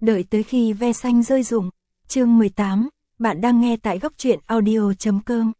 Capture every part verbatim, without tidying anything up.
Đợi tới khi ve xanh rơi rụng. Chương mười tám, bạn đang nghe tại góc truyện audio chấm com.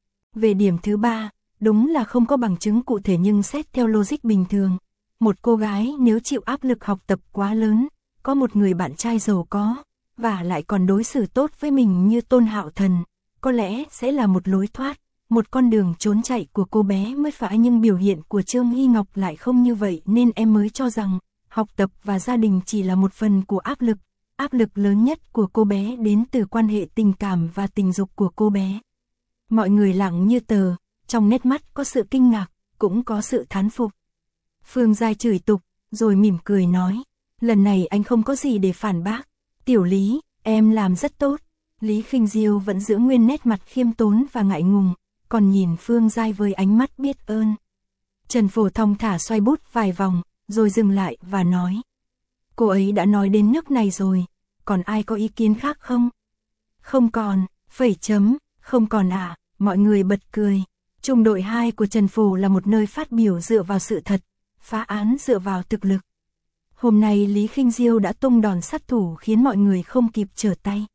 Về điểm thứ ba, đúng là không có bằng chứng cụ thể nhưng xét theo logic bình thường. Một cô gái nếu chịu áp lực học tập quá lớn, có một người bạn trai giàu có, và lại còn đối xử tốt với mình như Tôn Hạo Thần, có lẽ sẽ là một lối thoát, một con đường trốn chạy của cô bé mới phải, nhưng biểu hiện của Trương Hy Ngọc lại không như vậy nên em mới cho rằng học tập và gia đình chỉ là một phần của áp lực. Áp lực lớn nhất của cô bé đến từ quan hệ tình cảm và tình dục của cô bé. Mọi người lặng như tờ, trong nét mắt có sự kinh ngạc, cũng có sự thán phục. Phương Giai chửi tục, rồi mỉm cười nói, lần này anh không có gì để phản bác. Tiểu Lý, em làm rất tốt. Lý Khinh Diêu vẫn giữ nguyên nét mặt khiêm tốn và ngại ngùng, còn nhìn Phương Giai với ánh mắt biết ơn. Trần Phổ thong thả xoay bút vài vòng, rồi dừng lại và nói, cô ấy đã nói đến nước này rồi, còn ai có ý kiến khác không? Không còn, phẩy chấm, không còn à, mọi người bật cười. Trung đội hai của Trần Phổ là một nơi phát biểu dựa vào sự thật, phá án dựa vào thực lực. Hôm nay Lý Khinh Diêu đã tung đòn sát thủ khiến mọi người không kịp trở tay.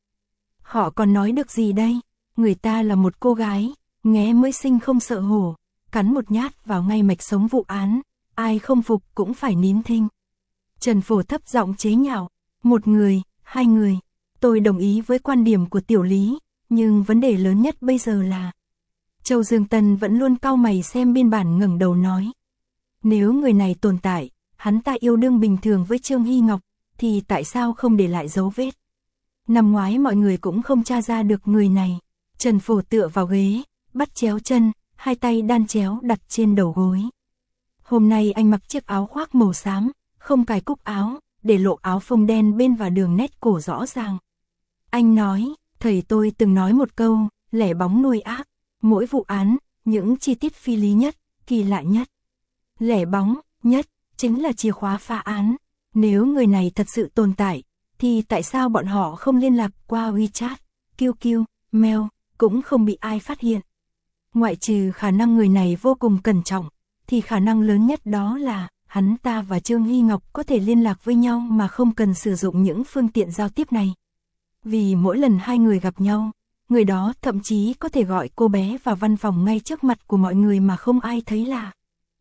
Họ còn nói được gì đây? Người ta là một cô gái, nghé mới sinh không sợ hổ, cắn một nhát vào ngay mạch sống vụ án, ai không phục cũng phải nín thinh. Trần Phổ thấp giọng chế nhạo, một người, hai người, tôi đồng ý với quan điểm của Tiểu Lý, nhưng vấn đề lớn nhất bây giờ là... Châu Dương Tân vẫn luôn cau mày xem biên bản, ngẩng đầu nói. Nếu người này tồn tại, hắn ta yêu đương bình thường với Trương Hy Ngọc, thì tại sao không để lại dấu vết? Năm ngoái mọi người cũng không tra ra được người này. Trần Phổ tựa vào ghế, bắt chéo chân, hai tay đan chéo đặt trên đầu gối. Hôm nay anh mặc chiếc áo khoác màu xám, không cài cúc áo, để lộ áo phông đen bên và đường nét cổ rõ ràng. Anh nói, thầy tôi từng nói một câu, lẻ bóng nuôi ác, mỗi vụ án, những chi tiết phi lý nhất, kỳ lạ nhất, lẻ bóng nhất, chính là chìa khóa phá án. Nếu người này thật sự tồn tại, thì tại sao bọn họ không liên lạc qua WeChat, quy quy, mail, cũng không bị ai phát hiện? Ngoại trừ khả năng người này vô cùng cẩn trọng, thì khả năng lớn nhất đó là hắn ta và Trương Hy Ngọc có thể liên lạc với nhau mà không cần sử dụng những phương tiện giao tiếp này. Vì mỗi lần hai người gặp nhau, người đó thậm chí có thể gọi cô bé vào văn phòng ngay trước mặt của mọi người mà không ai thấy lạ.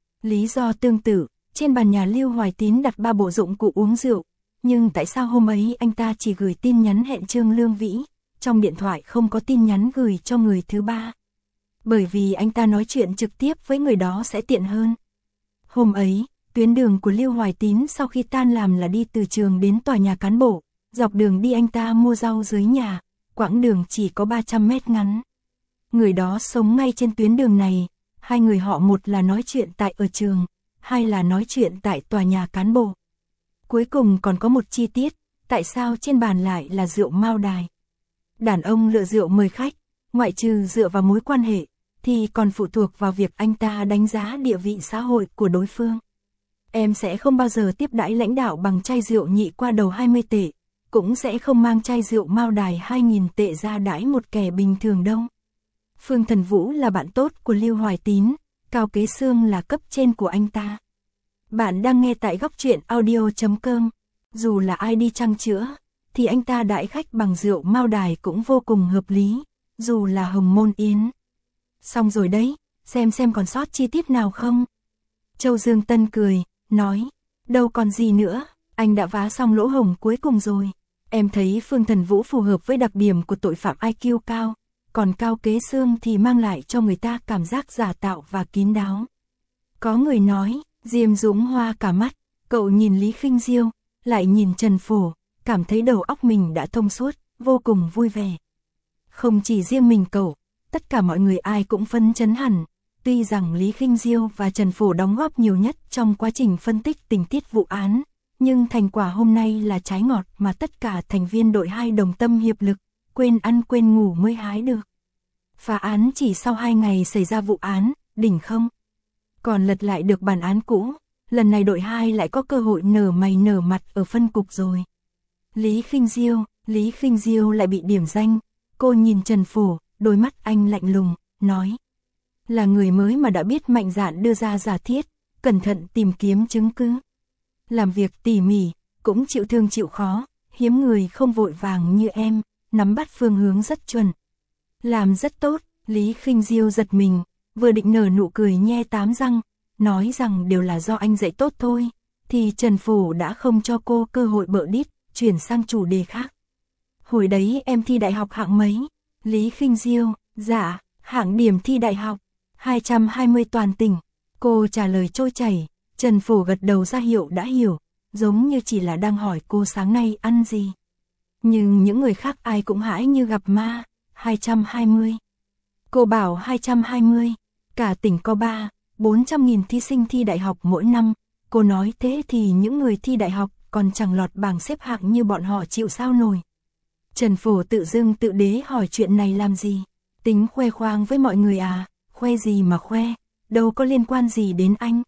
Lý do tương tự, trên bàn nhà Lưu Hoài Tín đặt ba bộ dụng cụ uống rượu, nhưng tại sao hôm ấy anh ta chỉ gửi tin nhắn hẹn Trương Lương Vĩ, trong điện thoại không có tin nhắn gửi cho người thứ ba? Bởi vì anh ta nói chuyện trực tiếp với người đó sẽ tiện hơn. Hôm ấy, tuyến đường của Lưu Hoài Tín sau khi tan làm là đi từ trường đến tòa nhà cán bộ, dọc đường đi anh ta mua rau dưới nhà, quãng đường chỉ có ba trăm mét ngắn. Người đó sống ngay trên tuyến đường này, hai người họ một là nói chuyện tại ở trường, hai là nói chuyện tại tòa nhà cán bộ. Cuối cùng còn có một chi tiết, tại sao trên bàn lại là rượu Mao Đài? Đàn ông lựa rượu mời khách, ngoại trừ dựa vào mối quan hệ, thì còn phụ thuộc vào việc anh ta đánh giá địa vị xã hội của đối phương. Em sẽ không bao giờ tiếp đãi lãnh đạo bằng chai rượu nhị qua đầu hai mươi tệ, cũng sẽ không mang chai rượu Mao Đài hai nghìn tệ ra đãi một kẻ bình thường đâu. Phương Thần Vũ là bạn tốt của Lưu Hoài Tín, Cao Kế Xương là cấp trên của anh ta. Bạn đang nghe tại góc truyện audio chấm com. Dù là ai đi chăng chữa, thì anh ta đãi khách bằng rượu Mao Đài cũng vô cùng hợp lý, dù là Hồng Môn Yến. Xong rồi đấy, xem xem còn sót chi tiết nào không? Châu Dương Tân cười, nói, đâu còn gì nữa, anh đã vá xong lỗ hổng cuối cùng rồi. Em thấy Phương Thần Vũ phù hợp với đặc điểm của tội phạm i kiu cao, còn Cao Kế Xương thì mang lại cho người ta cảm giác giả tạo và kín đáo. Có người nói, Diêm Dũng hoa cả mắt, cậu nhìn Lý Khinh Diêu, lại nhìn Trần Phổ, cảm thấy đầu óc mình đã thông suốt, vô cùng vui vẻ. Không chỉ riêng mình cậu, tất cả mọi người ai cũng phấn chấn hẳn. Tuy rằng Lý Khinh Diêu và Trần Phổ đóng góp nhiều nhất trong quá trình phân tích tình tiết vụ án, nhưng thành quả hôm nay là trái ngọt mà tất cả thành viên đội hai đồng tâm hiệp lực, quên ăn quên ngủ mới hái được. Phá án chỉ sau hai ngày xảy ra vụ án, đỉnh không? Còn lật lại được bản án cũ, lần này đội hai lại có cơ hội nở mày nở mặt ở phân cục rồi. Lý Khinh Diêu, Lý Khinh Diêu lại bị điểm danh, cô nhìn Trần Phổ, đôi mắt anh lạnh lùng, nói. Là người mới mà đã biết mạnh dạn đưa ra giả thiết, cẩn thận tìm kiếm chứng cứ. Làm việc tỉ mỉ, cũng chịu thương chịu khó, hiếm người không vội vàng như em, nắm bắt phương hướng rất chuẩn. Làm rất tốt, Lý Khinh Diêu giật mình, vừa định nở nụ cười nhe tám răng, nói rằng đều là do anh dạy tốt thôi, thì Trần Phổ đã không cho cô cơ hội bợ đít, chuyển sang chủ đề khác. Hồi đấy em thi đại học hạng mấy? Lý Khinh Diêu, dạ, hạng điểm thi đại học, hai trăm hai mươi toàn tỉnh. Cô trả lời trôi chảy, Trần Phổ gật đầu ra hiệu đã hiểu, giống như chỉ là đang hỏi cô sáng nay ăn gì. Nhưng những người khác ai cũng hãi như gặp ma, hai trăm hai mươi. Cô bảo hai trăm hai mươi, cả tỉnh có ba, bốn trăm nghìn thí sinh thi đại học mỗi năm. Cô nói thế thì những người thi đại học còn chẳng lọt bảng xếp hạng như bọn họ chịu sao nổi. Trần Phổ tự dưng tự đế hỏi chuyện này làm gì? Tính khoe khoang với mọi người à? Khoe gì mà khoe? Đâu có liên quan gì đến anh.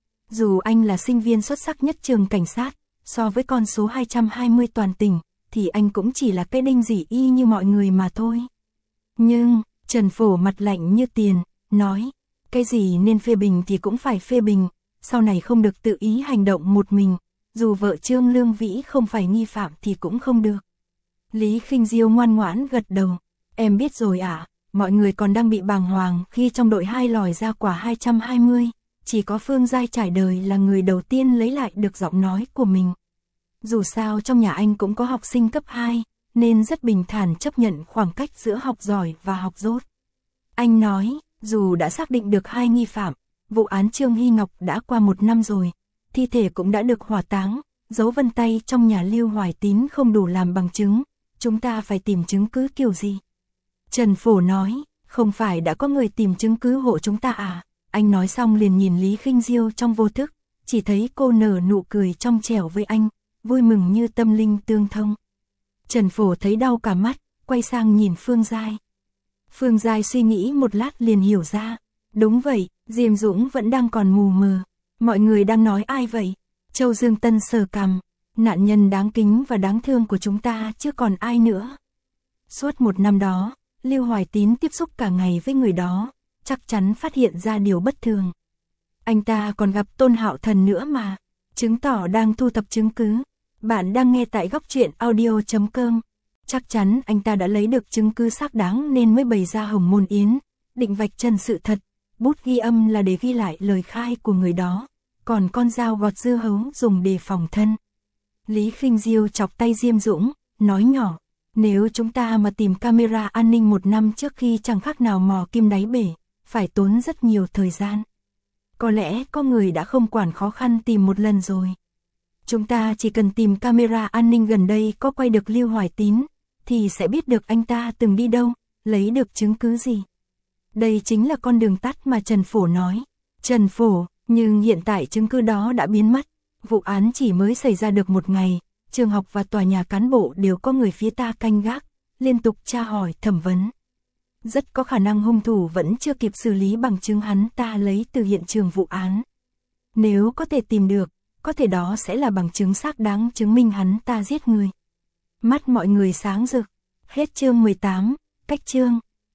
Dù anh là sinh viên xuất sắc nhất trường cảnh sát, so với con số hai trăm hai mươi toàn tỉnh, thì anh cũng chỉ là cái đinh dỉ y như mọi người mà thôi. Nhưng, Trần Phổ mặt lạnh như tiền, nói, cái gì nên phê bình thì cũng phải phê bình, sau này không được tự ý hành động một mình, dù vợ Trương Lương Vĩ không phải nghi phạm thì cũng không được. Lý Khinh Diêu ngoan ngoãn gật đầu, em biết rồi ạ, à, mọi người còn đang bị bàng hoàng khi trong đội hai lòi ra quả hai trăm hai mươi, chỉ có Phương Giai trải đời là người đầu tiên lấy lại được giọng nói của mình. Dù sao trong nhà anh cũng có học sinh cấp hai, nên rất bình thản chấp nhận khoảng cách giữa học giỏi và học dốt. Anh nói, dù đã xác định được hai nghi phạm, vụ án Trương Hy Ngọc đã qua một năm rồi, thi thể cũng đã được hỏa táng, dấu vân tay trong nhà Lưu Hoài Tín không đủ làm bằng chứng, chúng ta phải tìm chứng cứ kiểu gì? Trần Phổ nói, không phải đã có người tìm chứng cứ hộ chúng ta à? Anh nói xong liền nhìn Lý Khinh Diêu trong vô thức, chỉ thấy cô nở nụ cười trong trẻo với anh, vui mừng như tâm linh tương thông. Trần Phổ thấy đau cả mắt, quay sang nhìn Phương Giai. Phương Giai suy nghĩ một lát liền hiểu ra. Đúng vậy, Diêm Dũng vẫn đang còn mù mờ. Mọi người đang nói ai vậy? Châu Dương Tân sờ cằm. Nạn nhân đáng kính và đáng thương của chúng ta chứ còn ai nữa. Suốt một năm đó, Lưu Hoài Tín tiếp xúc cả ngày với người đó, chắc chắn phát hiện ra điều bất thường. Anh ta còn gặp Tôn Hạo Thần nữa mà, chứng tỏ đang thu thập chứng cứ. Bạn đang nghe tại góc truyện audio chấm com. Chắc chắn anh ta đã lấy được chứng cứ xác đáng nên mới bày ra Hồng Môn Yến, định vạch trần sự thật. Bút ghi âm là để ghi lại lời khai của người đó, còn con dao gọt dưa hấu dùng để phòng thân. Lý Khinh Diêu chọc tay Diêm Dũng, nói nhỏ, nếu chúng ta mà tìm camera an ninh một năm trước khi chẳng khác nào mò kim đáy bể, phải tốn rất nhiều thời gian. Có lẽ có người đã không quản khó khăn tìm một lần rồi. Chúng ta chỉ cần tìm camera an ninh gần đây có quay được Lưu Hoài Tín, thì sẽ biết được anh ta từng đi đâu, lấy được chứng cứ gì. Đây chính là con đường tắt mà Trần Phổ nói. Trần Phổ, nhưng hiện tại chứng cứ đó đã biến mất. Vụ án chỉ mới xảy ra được một ngày, trường học và tòa nhà cán bộ đều có người phía ta canh gác, liên tục tra hỏi thẩm vấn. Rất có khả năng hung thủ vẫn chưa kịp xử lý bằng chứng hắn ta lấy từ hiện trường vụ án. Nếu có thể tìm được, có thể đó sẽ là bằng chứng xác đáng chứng minh hắn ta giết người. Mắt mọi người sáng rực. Hết chương mười tám, cách chương.